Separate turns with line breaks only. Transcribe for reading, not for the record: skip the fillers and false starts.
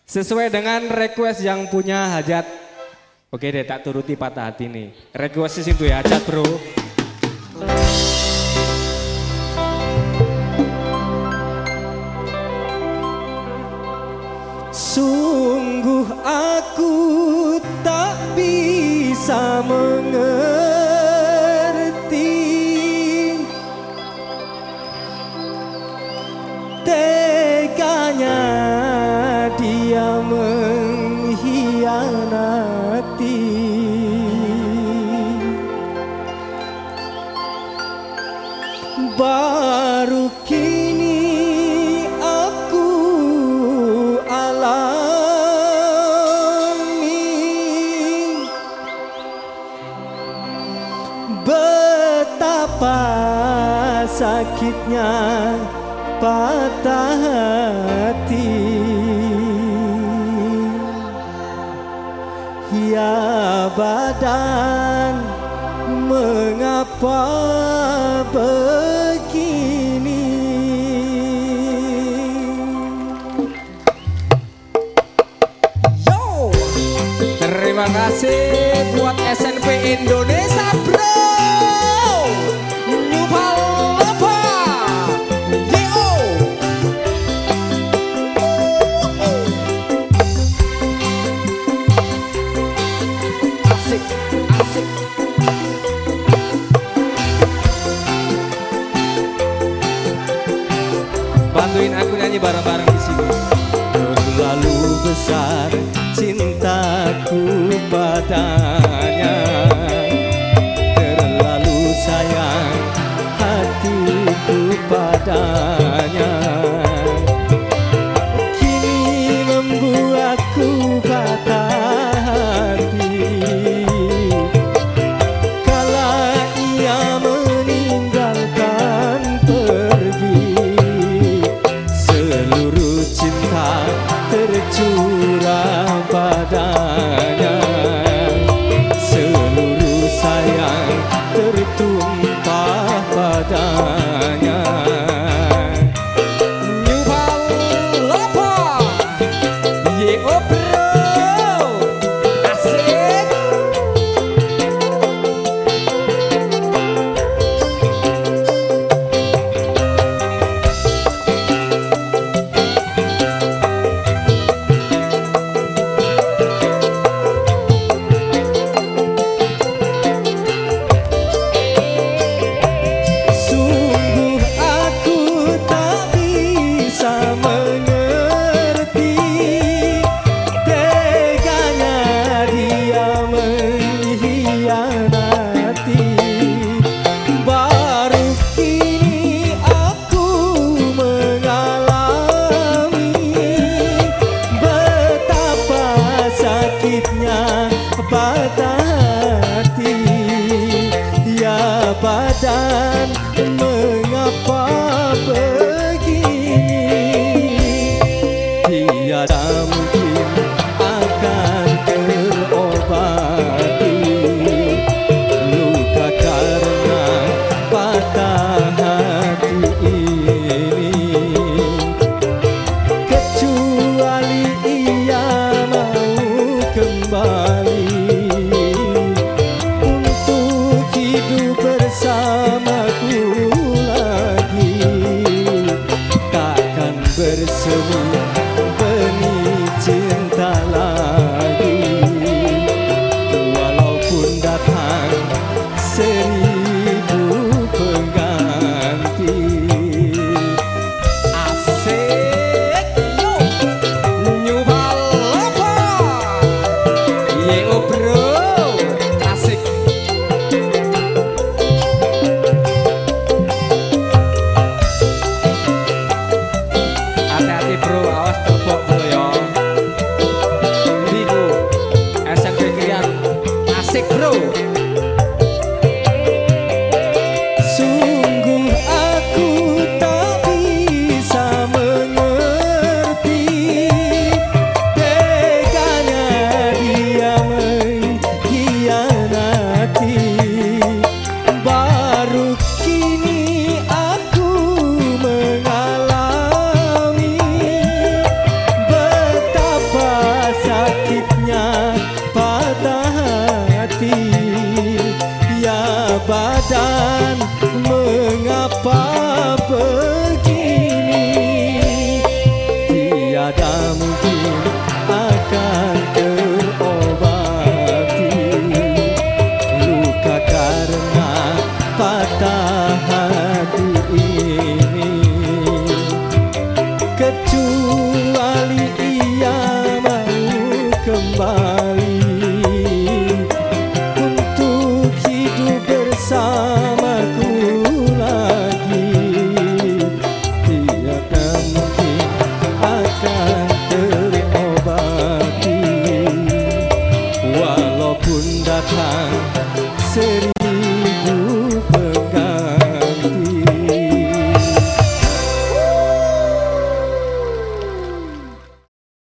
Sesuai dengan request yang punya hajat. Oke deh, tak turuti patah hati nih. Request itu ya hajat bro. Sungguh aku tak bisa mengerti teganya dia mengkhianati. Baru kini aku alami betapa sakitnya patah hati. Ya badan, mengapa begini? Yo, terima kasih buat SNP Indonesia bro. Bantuin aku nyanyi bareng-bareng di sini. Terlalu besar cintaku padanya, terlalu sayang hatiku padanya. Kini membuatku patah hati kala ia meninggalkan pergi. Seluruh cinta tercurah padanya, seluruh sayang tertumpah padanya. Nyumpal apa? Ye oh bro, asik. Patah hati, ya badan, mengapa begini? Tiada mungkin akan terobati luka karena patah hati ini, kecuali ia mau kembali bersamaku lagi. Takkan bersemi benih cinta tak mungkin akan